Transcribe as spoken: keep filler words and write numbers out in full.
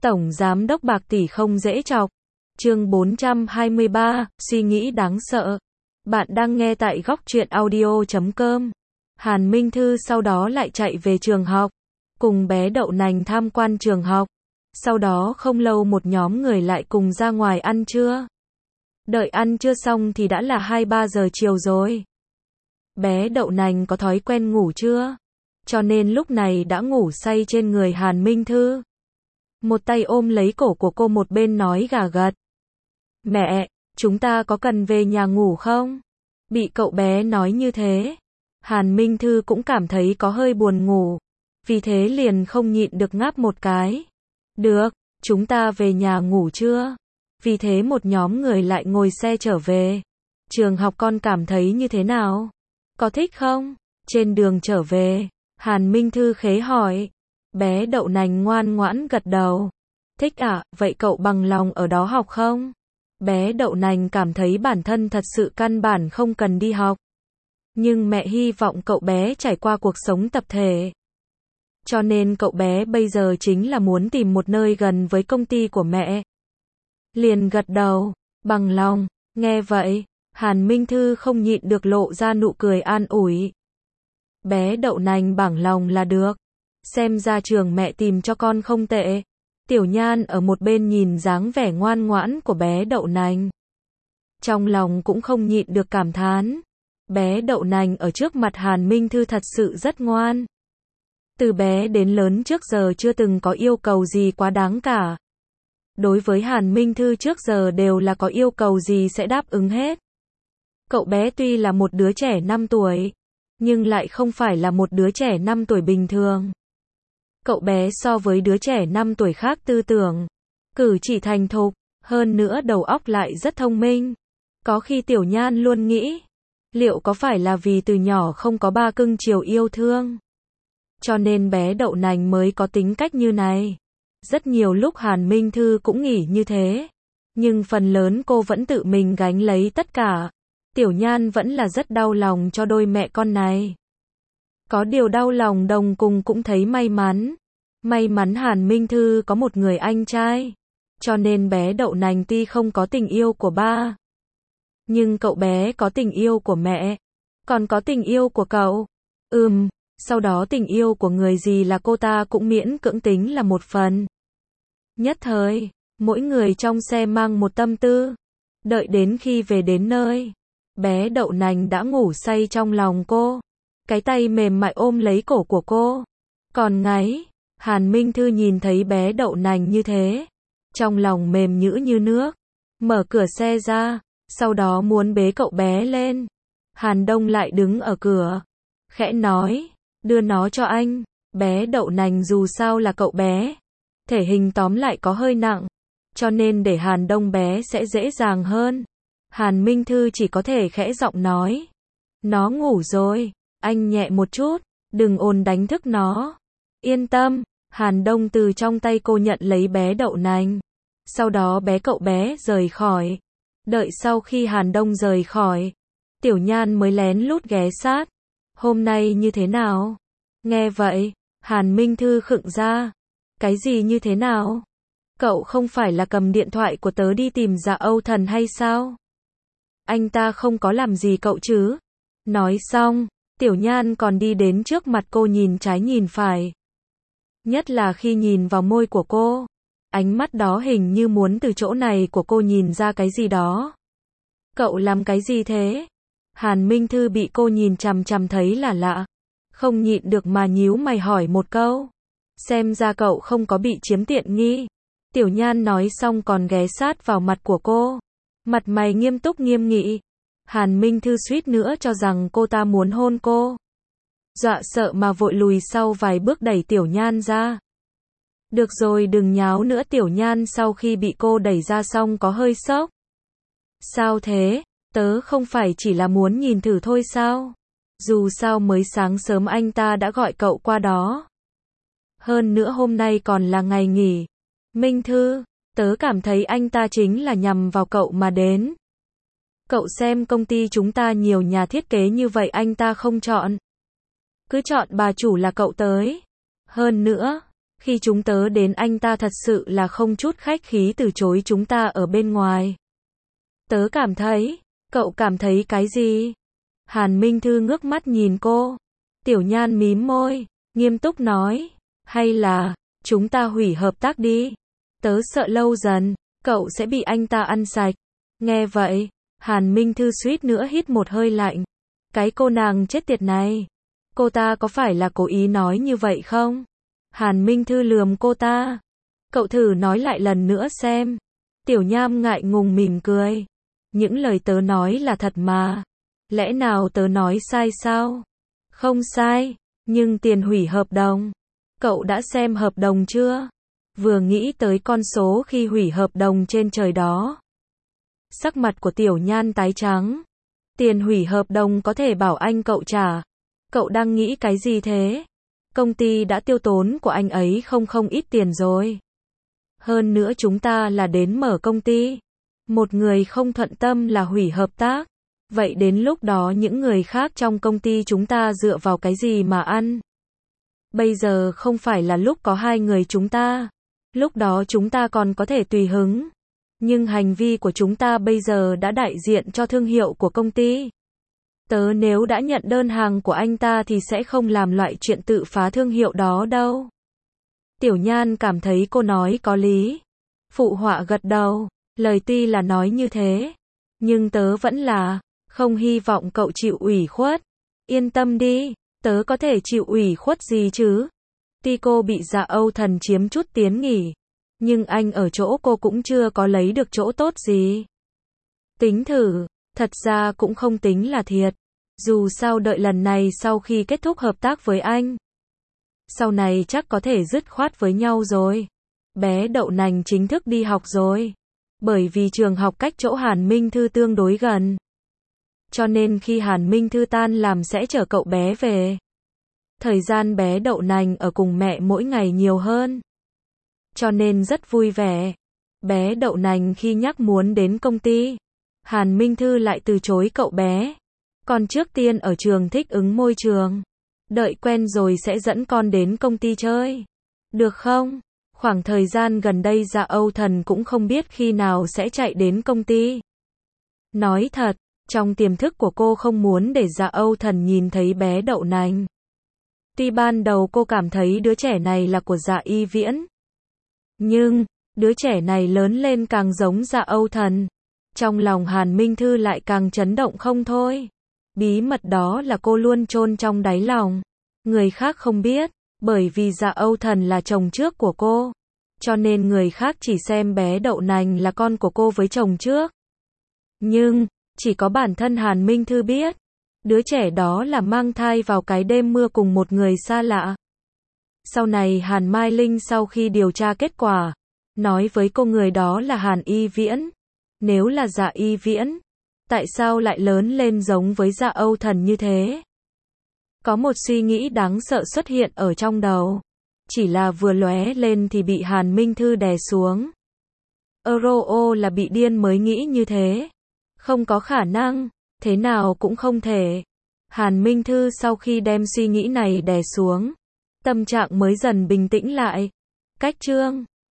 Tổng giám đốc bạc tỷ không dễ chọc. Chương bốn trăm hai mươi ba, suy nghĩ đáng sợ. Bạn đang nghe tại góc truyện audio chấm com. Hàn Minh Thư sau đó lại chạy về trường học, cùng bé Đậu Nành tham quan trường học. Sau đó không lâu một nhóm người lại cùng ra ngoài ăn trưa. Đợi ăn trưa xong thì đã là hai ba giờ chiều rồi. Bé Đậu Nành có thói quen ngủ trưa, cho nên lúc này đã ngủ say trên người Hàn Minh Thư. Một tay ôm lấy cổ của cô, một bên nói gà gật. Mẹ, chúng ta có cần về nhà ngủ không? Bị cậu bé nói như thế, Hàn Minh Thư cũng cảm thấy có hơi buồn ngủ, vì thế liền không nhịn được ngáp một cái. Được, chúng ta về nhà ngủ chưa? Vì thế một nhóm người lại ngồi xe trở về. Trường học con cảm thấy như thế nào? Có thích không? Trên đường trở về, Hàn Minh Thư khế hỏi. Bé Đậu Nành ngoan ngoãn gật đầu. Thích à, vậy cậu bằng lòng ở đó học không? Bé Đậu Nành cảm thấy bản thân thật sự căn bản không cần đi học. Nhưng mẹ hy vọng cậu bé trải qua cuộc sống tập thể. Cho nên cậu bé bây giờ chính là muốn tìm một nơi gần với công ty của mẹ. Liền gật đầu, bằng lòng. Nghe vậy, Hàn Minh Thư không nhịn được lộ ra nụ cười an ủi. Bé Đậu Nành bằng lòng là được. Xem ra trường mẹ tìm cho con không tệ. Tiểu Nhan ở một bên nhìn dáng vẻ ngoan ngoãn của bé Đậu Nành, trong lòng cũng không nhịn được cảm thán. Bé Đậu Nành ở trước mặt Hàn Minh Thư thật sự rất ngoan. Từ bé đến lớn trước giờ chưa từng có yêu cầu gì quá đáng cả. Đối với Hàn Minh Thư trước giờ đều là có yêu cầu gì sẽ đáp ứng hết. Cậu bé tuy là một đứa trẻ năm tuổi, nhưng lại không phải là một đứa trẻ năm tuổi bình thường. Cậu bé so với đứa trẻ năm tuổi khác tư tưởng, cử chỉ thành thục, hơn nữa đầu óc lại rất thông minh. Có khi Tiểu Nhan luôn nghĩ, liệu có phải là vì từ nhỏ không có ba cưng chiều yêu thương, cho nên bé Đậu Nành mới có tính cách như này. Rất nhiều lúc Hàn Minh Thư cũng nghĩ như thế, nhưng phần lớn cô vẫn tự mình gánh lấy tất cả. Tiểu Nhan vẫn là rất đau lòng cho đôi mẹ con này. Có điều đau lòng đồng cùng cũng thấy may mắn. May mắn Hàn Minh Thư có một người anh trai, cho nên bé Đậu Nành tuy không có tình yêu của ba, nhưng cậu bé có tình yêu của mẹ, còn có tình yêu của cậu. Ừm, sau đó tình yêu của người gì là cô ta cũng miễn cưỡng tính là một phần. Nhất thời, mỗi người trong xe mang một tâm tư. Đợi đến khi về đến nơi, bé Đậu Nành đã ngủ say trong lòng cô. Cái tay mềm mại ôm lấy cổ của cô, còn ngáy. Hàn Minh Thư nhìn thấy bé Đậu Nành như thế, trong lòng mềm nhũn như nước, mở cửa xe ra, sau đó muốn bế cậu bé lên. Hàn Đông lại đứng ở cửa, khẽ nói, đưa nó cho anh. Bé Đậu Nành dù sao là cậu bé, thể hình tóm lại có hơi nặng, cho nên để Hàn Đông bé sẽ dễ dàng hơn. Hàn Minh Thư chỉ có thể khẽ giọng nói, nó ngủ rồi, anh nhẹ một chút, đừng ồn đánh thức nó. Yên tâm. Hàn Đông từ trong tay cô nhận lấy bé Đậu Nành, sau đó bé cậu bé rời khỏi. Đợi sau khi Hàn Đông rời khỏi, Tiểu Nhan mới lén lút ghé sát. Hôm nay như thế nào? Nghe vậy, Hàn Minh Thư khựng ra. Cái gì như thế nào? Cậu không phải là cầm điện thoại của tớ đi tìm Dạ Âu Thần hay sao? Anh ta không có làm gì cậu chứ? Nói xong, Tiểu Nhan còn đi đến trước mặt cô nhìn trái nhìn phải. Nhất là khi nhìn vào môi của cô, ánh mắt đó hình như muốn từ chỗ này của cô nhìn ra cái gì đó. Cậu làm cái gì thế? Hàn Minh Thư bị cô nhìn chằm chằm thấy là lạ, không nhịn được mà nhíu mày hỏi một câu. Xem ra cậu không có bị chiếm tiện nghi. Tiểu Nhan nói xong còn ghé sát vào mặt của cô, mặt mày nghiêm túc nghiêm nghị. Hàn Minh Thư suýt nữa cho rằng cô ta muốn hôn cô, dọa sợ mà vội lùi sau vài bước đẩy Tiểu Nhan ra. Được rồi, đừng nháo nữa. Tiểu Nhan sau khi bị cô đẩy ra xong có hơi sốc. Sao thế? Tớ không phải chỉ là muốn nhìn thử thôi sao? Dù sao mới sáng sớm anh ta đã gọi cậu qua đó. Hơn nữa hôm nay còn là ngày nghỉ. Minh Thư, tớ cảm thấy anh ta chính là nhằm vào cậu mà đến. Cậu xem công ty chúng ta nhiều nhà thiết kế như vậy anh ta không chọn, cứ chọn bà chủ là cậu tới. Hơn nữa, Khi chúng tớ đến anh ta thật sự là không chút khách khí từ chối chúng ta ở bên ngoài. Tớ cảm thấy, cậu cảm thấy cái gì? Hàn Minh Thư ngước mắt nhìn cô. Tiểu Nhan mím môi, nghiêm túc nói, hay là, chúng ta hủy hợp tác đi. Tớ sợ lâu dần, cậu sẽ bị anh ta ăn sạch. Nghe vậy, Hàn Minh Thư suýt nữa hít một hơi lạnh. Cái cô nàng chết tiệt này. Cô ta có phải là cố ý nói như vậy không? Hàn Minh Thư lườm cô ta. Cậu thử nói lại lần nữa xem. Tiểu Nham ngại ngùng mỉm cười. Những lời tớ nói là thật mà. Lẽ nào tớ nói sai sao? Không sai, nhưng tiền hủy hợp đồng. Cậu đã xem hợp đồng chưa? Vừa nghĩ tới con số khi hủy hợp đồng trên trời đó. Sắc mặt của Tiểu Nhan tái trắng. Tiền hủy hợp đồng có thể bảo anh cậu trả. Cậu đang nghĩ cái gì thế? Công ty đã tiêu tốn của anh ấy không không ít tiền rồi. Hơn nữa chúng ta là đến mở công ty. Một người không thuận tâm là hủy hợp tác. Vậy đến lúc đó những người khác trong công ty chúng ta dựa vào cái gì mà ăn? Bây giờ không phải là lúc có hai người chúng ta. Lúc đó chúng ta còn có thể tùy hứng. Nhưng hành vi của chúng ta bây giờ đã đại diện cho thương hiệu của công ty. Tớ nếu đã nhận đơn hàng của anh ta thì sẽ không làm loại chuyện tự phá thương hiệu đó đâu. Tiểu Nhan cảm thấy cô nói có lý. Phụ họa gật đầu. Lời tuy là nói như thế, nhưng tớ vẫn là không hy vọng cậu chịu ủy khuất. Yên tâm đi, tớ có thể chịu ủy khuất gì chứ? Tuy cô bị Dạ Âu Thần chiếm chút tiến nghỉ, nhưng anh ở chỗ cô cũng chưa có lấy được chỗ tốt gì. Tính thử, thật ra cũng không tính là thiệt. Dù sao đợi lần này sau khi kết thúc hợp tác với anh, sau này chắc có thể dứt khoát với nhau rồi. Bé Đậu Nành chính thức đi học rồi. Bởi vì trường học cách chỗ Hàn Minh Thư tương đối gần. Cho nên khi Hàn Minh Thư tan làm sẽ chở cậu bé về. Thời gian bé Đậu Nành ở cùng mẹ mỗi ngày nhiều hơn. Cho nên rất vui vẻ. Bé Đậu Nành khi nhắc muốn đến công ty, Hàn Minh Thư lại từ chối cậu bé. Con trước tiên ở trường thích ứng môi trường. Đợi quen rồi sẽ dẫn con đến công ty chơi. Được không? Khoảng thời gian gần đây Dạ Âu Thần cũng không biết khi nào sẽ chạy đến công ty. Nói thật, trong tiềm thức của cô không muốn để Dạ Âu Thần nhìn thấy bé Đậu Nành. Tuy ban đầu cô cảm thấy đứa trẻ này là của Dạ Y Viễn. Nhưng, đứa trẻ này lớn lên càng giống Dạ Âu Thần. Trong lòng Hàn Minh Thư lại càng chấn động không thôi. Bí mật đó là cô luôn chôn trong đáy lòng. Người khác không biết. Bởi vì Dạ Âu Thần là chồng trước của cô. Cho nên người khác chỉ xem bé Đậu Nành là con của cô với chồng trước. Nhưng, chỉ có bản thân Hàn Minh Thư biết. Đứa trẻ đó là mang thai vào cái đêm mưa cùng một người xa lạ. Sau này Hàn Mai Linh sau khi điều tra kết quả, nói với cô người đó là Hàn Y Viễn. Nếu là Dạ Y Viễn, tại sao lại lớn lên giống với Dạ Âu Thần như thế? Có một suy nghĩ đáng sợ xuất hiện ở trong đầu. Chỉ là vừa lóe lên thì bị Hàn Minh Thư đè xuống. Euro là bị điên mới nghĩ như thế. Không có khả năng, thế nào cũng không thể. Hàn Minh Thư sau khi đem suy nghĩ này đè xuống, tâm trạng mới dần bình tĩnh lại. Cách chương